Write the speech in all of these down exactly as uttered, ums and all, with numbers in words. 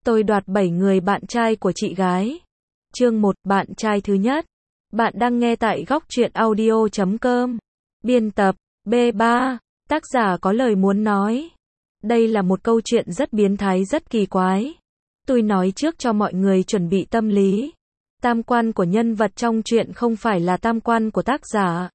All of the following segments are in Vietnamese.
Tôi đoạt bảy người bạn trai của chị gái. Chương một, bạn trai thứ nhất. Bạn đang nghe tại góc truyện audio chấm com. Biên tập, B ba. Tác giả có lời muốn nói. Đây là một câu chuyện rất biến thái, rất kỳ quái. Tôi nói trước cho mọi người chuẩn bị tâm lý. Tam quan của nhân vật trong truyện không phải là tam quan của tác giả.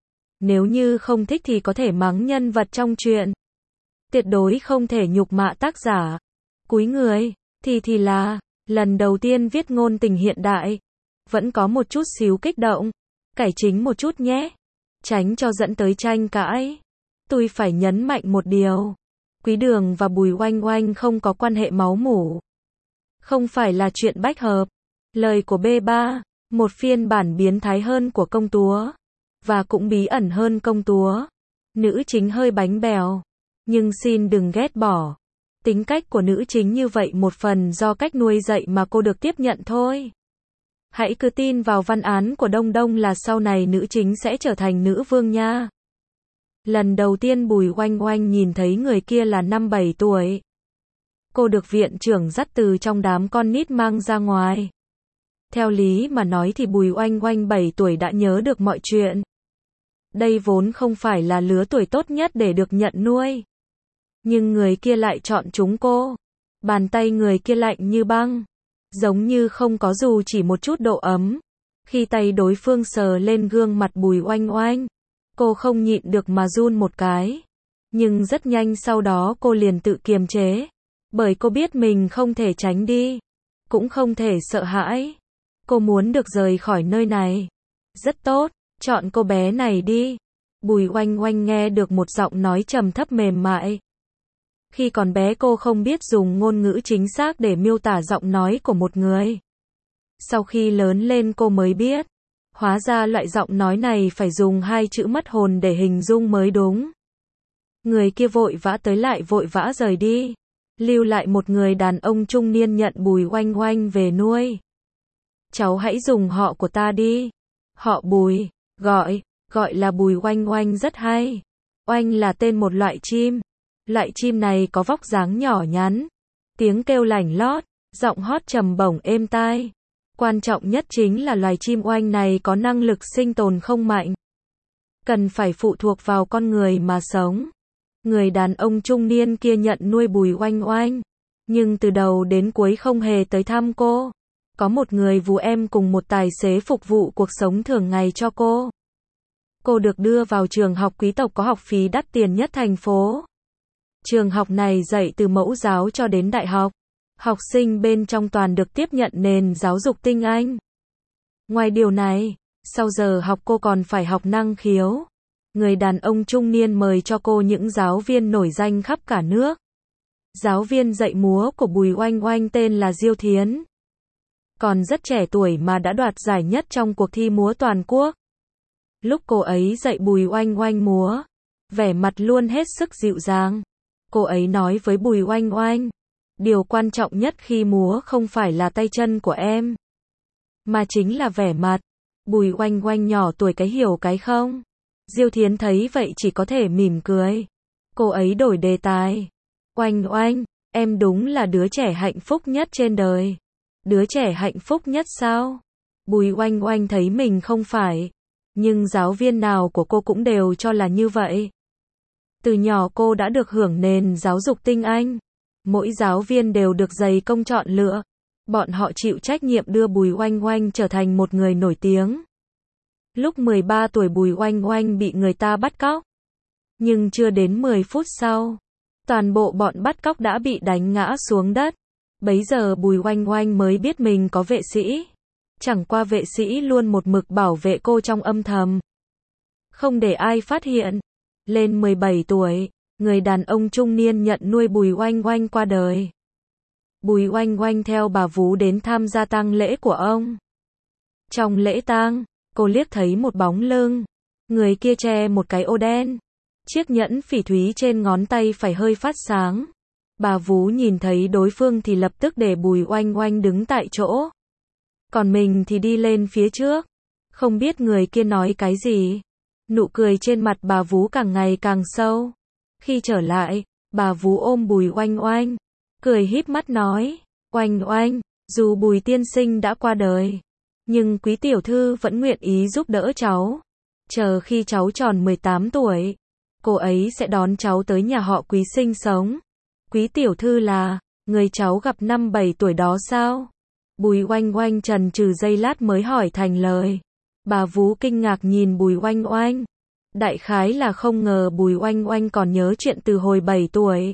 Nếu như không thích thì có thể mắng nhân vật trong truyện. Tuyệt đối không thể nhục mạ tác giả. Cúi người, thì thì là, lần đầu tiên viết ngôn tình hiện đại. Vẫn có một chút xíu kích động. Cải chính một chút nhé. Tránh cho dẫn tới tranh cãi. Tôi phải nhấn mạnh một điều. Quý Đường và Bùi Oanh Oanh không có quan hệ máu mủ. Không phải là chuyện bách hợp. Lời của B ba, một phiên bản biến thái hơn của công chúa. Và cũng bí ẩn hơn công chúa. Nữ chính hơi bánh bèo. Nhưng xin đừng ghét bỏ. Tính cách của nữ chính như vậy một phần do cách nuôi dạy mà cô được tiếp nhận thôi. Hãy cứ tin vào văn án của Đông Đông là sau này nữ chính sẽ trở thành nữ vương nha. Lần đầu tiên Bùi Oanh Oanh nhìn thấy người kia là năm bảy tuổi. Cô được viện trưởng dắt từ trong đám con nít mang ra ngoài. Theo lý mà nói thì Bùi Oanh Oanh bảy tuổi đã nhớ được mọi chuyện. Đây vốn không phải là lứa tuổi tốt nhất để được nhận nuôi. Nhưng người kia lại chọn chúng cô. Bàn tay người kia lạnh như băng. Giống như không có dù chỉ một chút độ ấm. Khi tay đối phương sờ lên gương mặt Bùi Oanh Oanh, cô không nhịn được mà run một cái. Nhưng rất nhanh sau đó cô liền tự kiềm chế. Bởi cô biết mình không thể tránh đi. Cũng không thể sợ hãi. Cô muốn được rời khỏi nơi này. Rất tốt, chọn cô bé này đi. Bùi Oanh Oanh nghe được một giọng nói trầm thấp mềm mại. Khi còn bé cô không biết dùng ngôn ngữ chính xác để miêu tả giọng nói của một người. Sau khi lớn lên cô mới biết. Hóa ra loại giọng nói này phải dùng hai chữ mất hồn để hình dung mới đúng. Người kia vội vã tới lại vội vã rời đi. Lưu lại một người đàn ông trung niên nhận Bùi Oanh Oanh về nuôi. Cháu hãy dùng họ của ta đi. Họ Bùi, gọi, gọi là Bùi Oanh Oanh rất hay. Oanh là tên một loại chim. Loại chim này có vóc dáng nhỏ nhắn. Tiếng kêu lảnh lót, giọng hót trầm bổng êm tai. Quan trọng nhất chính là loài chim oanh này có năng lực sinh tồn không mạnh. Cần phải phụ thuộc vào con người mà sống. Người đàn ông trung niên kia nhận nuôi Bùi Oanh Oanh. Nhưng từ đầu đến cuối không hề tới thăm cô. Có một người vú em cùng một tài xế phục vụ cuộc sống thường ngày cho cô. Cô được đưa vào trường học quý tộc có học phí đắt tiền nhất thành phố. Trường học này dạy từ mẫu giáo cho đến đại học. Học sinh bên trong toàn được tiếp nhận nền giáo dục tinh anh. Ngoài điều này, sau giờ học cô còn phải học năng khiếu. Người đàn ông trung niên mời cho cô những giáo viên nổi danh khắp cả nước. Giáo viên dạy múa của Bùi Oanh Oanh tên là Diêu Thiến. Còn rất trẻ tuổi mà đã đoạt giải nhất trong cuộc thi múa toàn quốc. Lúc cô ấy dạy Bùi Oanh Oanh múa, vẻ mặt luôn hết sức dịu dàng. Cô ấy nói với Bùi Oanh Oanh, điều quan trọng nhất khi múa không phải là tay chân của em, mà chính là vẻ mặt. Bùi Oanh Oanh nhỏ tuổi cái hiểu cái không. Diêu Thiến thấy vậy chỉ có thể mỉm cười. Cô ấy đổi đề tài. Oanh Oanh, em đúng là đứa trẻ hạnh phúc nhất trên đời. Đứa trẻ hạnh phúc nhất sao? Bùi Oanh Oanh thấy mình không phải. Nhưng giáo viên nào của cô cũng đều cho là như vậy. Từ nhỏ cô đã được hưởng nền giáo dục tinh anh. Mỗi giáo viên đều được dày công chọn lựa. Bọn họ chịu trách nhiệm đưa Bùi Oanh Oanh trở thành một người nổi tiếng. Lúc mười ba tuổi Bùi Oanh Oanh bị người ta bắt cóc. Nhưng chưa đến mười phút sau, toàn bộ bọn bắt cóc đã bị đánh ngã xuống đất. Bấy giờ Bùi Oanh Oanh mới biết mình có vệ sĩ. Chẳng qua vệ sĩ luôn một mực bảo vệ cô trong âm thầm. Không để ai phát hiện. Lên mười bảy tuổi, người đàn ông trung niên nhận nuôi Bùi Oanh Oanh qua đời. Bùi Oanh Oanh theo bà vú đến tham gia tang lễ của ông. Trong lễ tang, cô liếc thấy một bóng lưng. Người kia che một cái ô đen. Chiếc nhẫn phỉ thúy trên ngón tay phải hơi phát sáng. Bà vú nhìn thấy đối phương thì lập tức để Bùi Oanh Oanh đứng tại chỗ. Còn mình thì đi lên phía trước. Không biết người kia nói cái gì. Nụ cười trên mặt bà vú càng ngày càng sâu. Khi trở lại, bà vú ôm Bùi Oanh Oanh, cười híp mắt nói, Oanh oanh, dù Bùi tiên sinh đã qua đời, nhưng quý tiểu thư vẫn nguyện ý giúp đỡ cháu. Chờ khi cháu tròn mười tám tuổi, cô ấy sẽ đón cháu tới nhà họ Quý sinh sống. Quý tiểu thư là người cháu gặp năm bảy tuổi đó sao? Bùi oanh oanh chần chừ giây lát mới hỏi thành lời. Bà Vú kinh ngạc nhìn Bùi oanh oanh. Đại khái là không ngờ Bùi oanh oanh còn nhớ chuyện từ hồi bảy tuổi.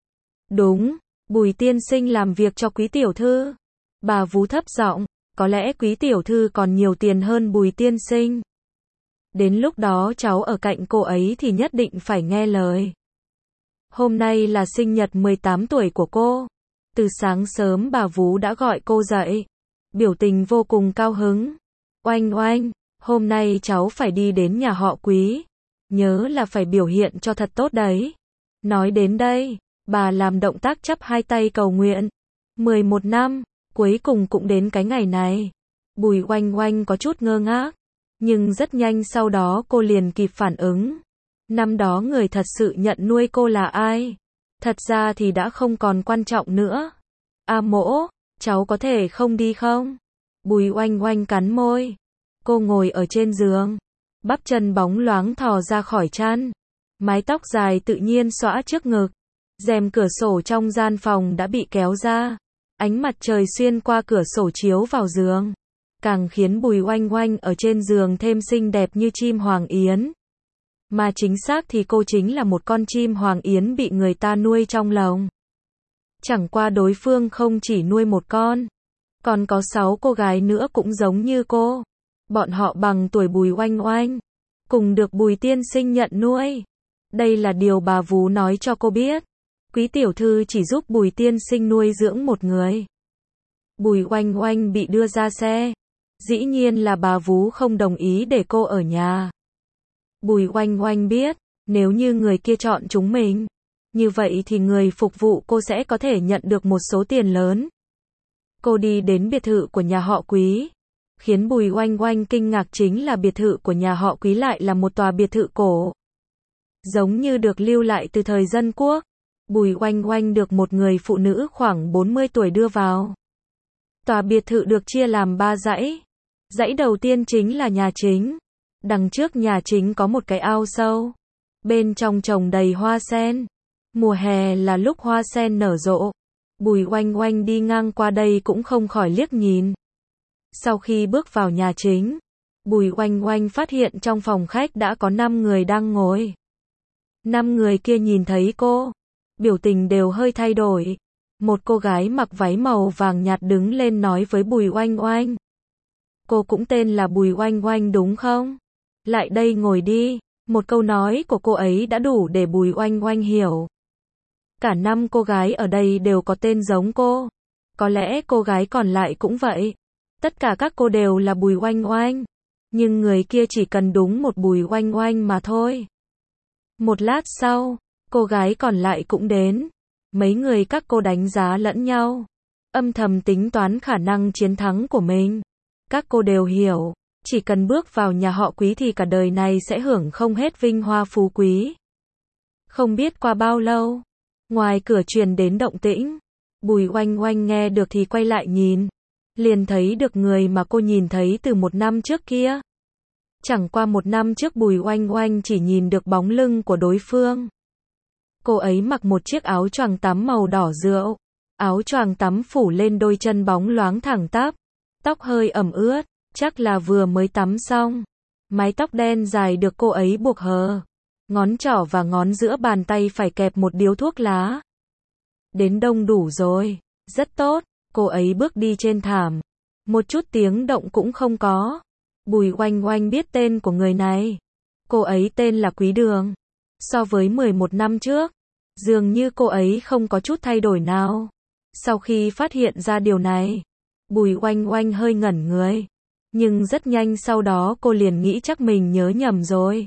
Đúng, Bùi tiên sinh làm việc cho quý tiểu thư. Bà Vú thấp giọng, có lẽ quý tiểu thư còn nhiều tiền hơn Bùi tiên sinh. Đến lúc đó cháu ở cạnh cô ấy thì nhất định phải nghe lời. Hôm nay là sinh nhật mười tám tuổi của cô. Từ sáng sớm bà Vú đã gọi cô dậy. Biểu tình vô cùng cao hứng. Oanh oanh, hôm nay cháu phải đi đến nhà họ Quý. Nhớ là phải biểu hiện cho thật tốt đấy. Nói đến đây, bà làm động tác chắp hai tay cầu nguyện. mười một năm, cuối cùng cũng đến cái ngày này. Bùi oanh oanh có chút ngơ ngác. Nhưng rất nhanh sau đó cô liền kịp phản ứng. Năm đó người thật sự nhận nuôi cô là ai? Thật ra thì đã không còn quan trọng nữa. A Mỗ, cháu có thể không đi không? Bùi oanh oanh cắn môi. Cô ngồi ở trên giường. Bắp chân bóng loáng thò ra khỏi chăn. Mái tóc dài tự nhiên xõa trước ngực. Rèm cửa sổ trong gian phòng đã bị kéo ra. Ánh mặt trời xuyên qua cửa sổ chiếu vào giường. Càng khiến Bùi oanh oanh ở trên giường thêm xinh đẹp như chim hoàng yến. Mà chính xác thì cô chính là một con chim hoàng yến bị người ta nuôi trong lồng. Chẳng qua đối phương không chỉ nuôi một con, còn có sáu cô gái nữa cũng giống như cô. Bọn họ bằng tuổi Bùi oanh oanh, cùng được Bùi tiên sinh nhận nuôi. Đây là điều bà Vú nói cho cô biết. Quý tiểu thư chỉ giúp Bùi tiên sinh nuôi dưỡng một người. Bùi oanh oanh bị đưa ra xe. Dĩ nhiên là bà Vú không đồng ý để cô ở nhà. Bùi oanh oanh biết, nếu như người kia chọn chúng mình, như vậy thì người phục vụ cô sẽ có thể nhận được một số tiền lớn. Cô đi đến biệt thự của nhà họ Quý. Khiến Bùi oanh oanh kinh ngạc chính là biệt thự của nhà họ Quý lại là một tòa biệt thự cổ. Giống như được lưu lại từ thời dân quốc. Bùi oanh oanh được một người phụ nữ khoảng bốn mươi tuổi đưa vào. Tòa biệt thự được chia làm ba dãy. Dãy đầu tiên chính là nhà chính. Đằng trước nhà chính có một cái ao sâu. Bên trong trồng đầy hoa sen. Mùa hè là lúc hoa sen nở rộ. Bùi oanh oanh đi ngang qua đây cũng không khỏi liếc nhìn. Sau khi bước vào nhà chính, Bùi oanh oanh phát hiện trong phòng khách đã có năm người đang ngồi. Năm người kia nhìn thấy cô, biểu tình đều hơi thay đổi. Một cô gái mặc váy màu vàng nhạt đứng lên nói với Bùi oanh oanh. Cô cũng tên là Bùi oanh oanh đúng không? Lại đây ngồi đi. Một câu nói của cô ấy đã đủ để Bùi oanh oanh hiểu. Cả năm cô gái ở đây đều có tên giống cô. Có lẽ cô gái còn lại cũng vậy. Tất cả các cô đều là Bùi oanh oanh. Nhưng người kia chỉ cần đúng một Bùi oanh oanh mà thôi. Một lát sau, cô gái còn lại cũng đến. Mấy người các cô đánh giá lẫn nhau. Âm thầm tính toán khả năng chiến thắng của mình. Các cô đều hiểu. Chỉ cần bước vào nhà họ Quý thì cả đời này sẽ hưởng không hết vinh hoa phú quý. Không biết qua bao lâu, ngoài cửa truyền đến động tĩnh. Bùi oanh oanh nghe được thì quay lại nhìn. Liền thấy được người mà cô nhìn thấy từ một năm trước kia. Chẳng qua một năm trước Bùi oanh oanh chỉ nhìn được bóng lưng của đối phương. Cô ấy mặc một chiếc áo choàng tắm màu đỏ rượu. Áo choàng tắm phủ lên đôi chân bóng loáng thẳng tắp. Tóc hơi ẩm ướt, chắc là vừa mới tắm xong. Mái tóc đen dài được cô ấy buộc hờ. Ngón trỏ và ngón giữa bàn tay phải kẹp một điếu thuốc lá. Đến đông đủ rồi. Rất tốt. Cô ấy bước đi trên thảm. Một chút tiếng động cũng không có. Bùi oanh oanh biết tên của người này. Cô ấy tên là Quý Đường. So với mười một năm trước, dường như cô ấy không có chút thay đổi nào. Sau khi phát hiện ra điều này, Bùi oanh oanh hơi ngẩn người. Nhưng rất nhanh sau đó cô liền nghĩ chắc mình nhớ nhầm rồi.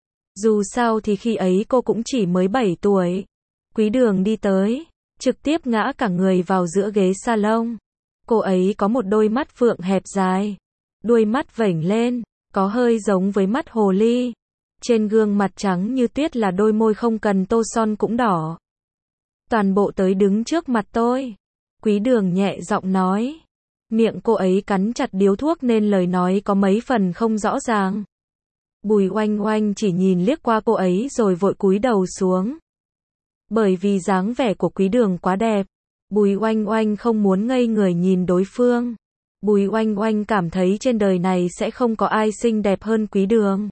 Dù sao thì khi ấy cô cũng chỉ mới bảy tuổi. Quý Đường đi tới, trực tiếp ngã cả người vào giữa ghế salon. Cô ấy có một đôi mắt phượng hẹp dài. Đuôi mắt vểnh lên, có hơi giống với mắt hồ ly. Trên gương mặt trắng như tuyết là đôi môi không cần tô son cũng đỏ. Toàn bộ tới đứng trước mặt tôi. Quý Đường nhẹ giọng nói. Miệng cô ấy cắn chặt điếu thuốc nên lời nói có mấy phần không rõ ràng. Bùi Oanh Oanh chỉ nhìn liếc qua cô ấy rồi vội cúi đầu xuống. Bởi vì dáng vẻ của Quý Đường quá đẹp, Bùi Oanh Oanh không muốn ngây người nhìn đối phương. Bùi Oanh Oanh cảm thấy trên đời này sẽ không có ai xinh đẹp hơn Quý Đường.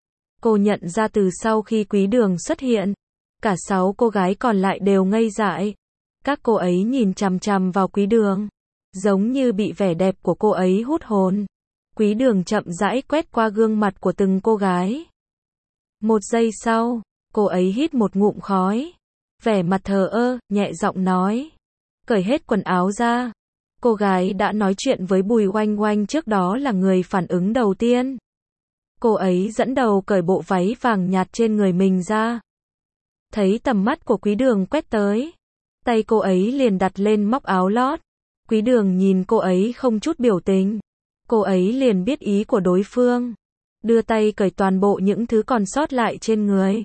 Cô nhận ra từ sau khi Quý Đường xuất hiện, cả sáu cô gái còn lại đều ngây dại. Các cô ấy nhìn chằm chằm vào Quý Đường, giống như bị vẻ đẹp của cô ấy hút hồn. Quý Đường chậm rãi quét qua gương mặt của từng cô gái. Một giây sau, cô ấy hít một ngụm khói, vẻ mặt thờ ơ, nhẹ giọng nói. Cởi hết quần áo ra. Cô gái đã nói chuyện với Bùi Oanh Oanh trước đó là người phản ứng đầu tiên. Cô ấy dẫn đầu cởi bộ váy vàng nhạt trên người mình ra. Thấy tầm mắt của Quý Đường quét tới, tay cô ấy liền đặt lên móc áo lót. Quý Đường nhìn cô ấy không chút biểu tình. Cô ấy liền biết ý của đối phương. Đưa tay cởi toàn bộ những thứ còn sót lại trên người.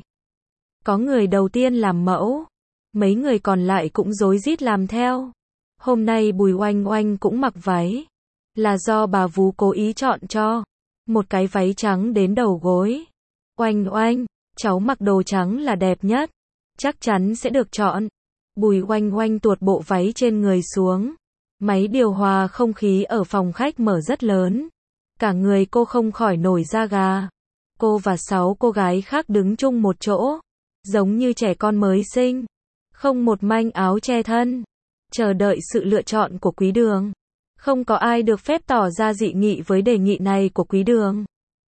Có người đầu tiên làm mẫu, mấy người còn lại cũng rối rít làm theo. Hôm nay Bùi Oanh Oanh cũng mặc váy, là do bà vú cố ý chọn cho. Một cái váy trắng đến đầu gối. Oanh Oanh, cháu mặc đồ trắng là đẹp nhất, chắc chắn sẽ được chọn. Bùi Oanh Oanh tuột bộ váy trên người xuống. Máy điều hòa không khí ở phòng khách mở rất lớn. Cả người cô không khỏi nổi da gà. Cô và sáu cô gái khác đứng chung một chỗ, giống như trẻ con mới sinh, không một manh áo che thân, chờ đợi sự lựa chọn của Quý Đường. Không có ai được phép tỏ ra dị nghị với đề nghị này của Quý Đường.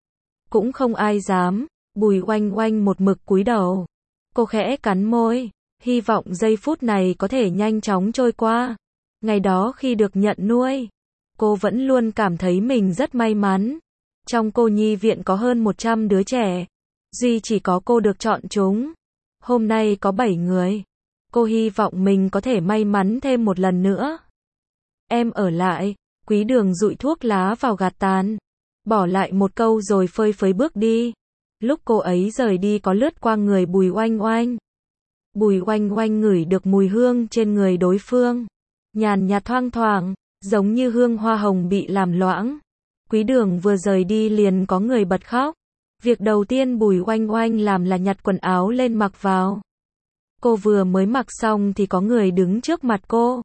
Cũng không ai dám. Bùi Oanh Oanh một mực cúi đầu. Cô khẽ cắn môi, hy vọng giây phút này có thể nhanh chóng trôi qua. Ngày đó khi được nhận nuôi, cô vẫn luôn cảm thấy mình rất may mắn. Trong cô nhi viện có hơn một trăm đứa trẻ, duy chỉ có cô được chọn chúng. Hôm nay có bảy người. Cô hy vọng mình có thể may mắn thêm một lần nữa. Em ở lại. Quý Đường dụi thuốc lá vào gạt tàn, bỏ lại một câu rồi phơi phới bước đi. Lúc cô ấy rời đi có lướt qua người Bùi Oanh Oanh. Bùi Oanh Oanh ngửi được mùi hương trên người đối phương, nhàn nhạt thoang thoảng, giống như hương hoa hồng bị làm loãng. Quý Đường vừa rời đi liền có người bật khóc. Việc đầu tiên Bùi Oanh Oanh làm là nhặt quần áo lên mặc vào. Cô vừa mới mặc xong thì có người đứng trước mặt cô.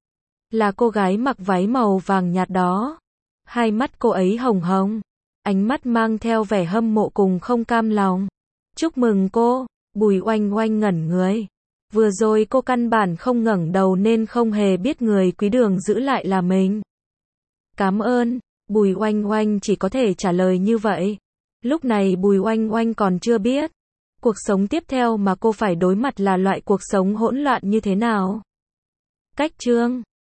Là cô gái mặc váy màu vàng nhạt đó. Hai mắt cô ấy hồng hồng, ánh mắt mang theo vẻ hâm mộ cùng không cam lòng. Chúc mừng cô. Bùi Oanh Oanh ngẩn người. Vừa rồi cô căn bản không ngẩng đầu nên không hề biết người Quý Đường giữ lại là mình. Cảm ơn. Bùi Oanh Oanh chỉ có thể trả lời như vậy. Lúc này Bùi Oanh Oanh còn chưa biết cuộc sống tiếp theo mà cô phải đối mặt là loại cuộc sống hỗn loạn như thế nào. Cách chương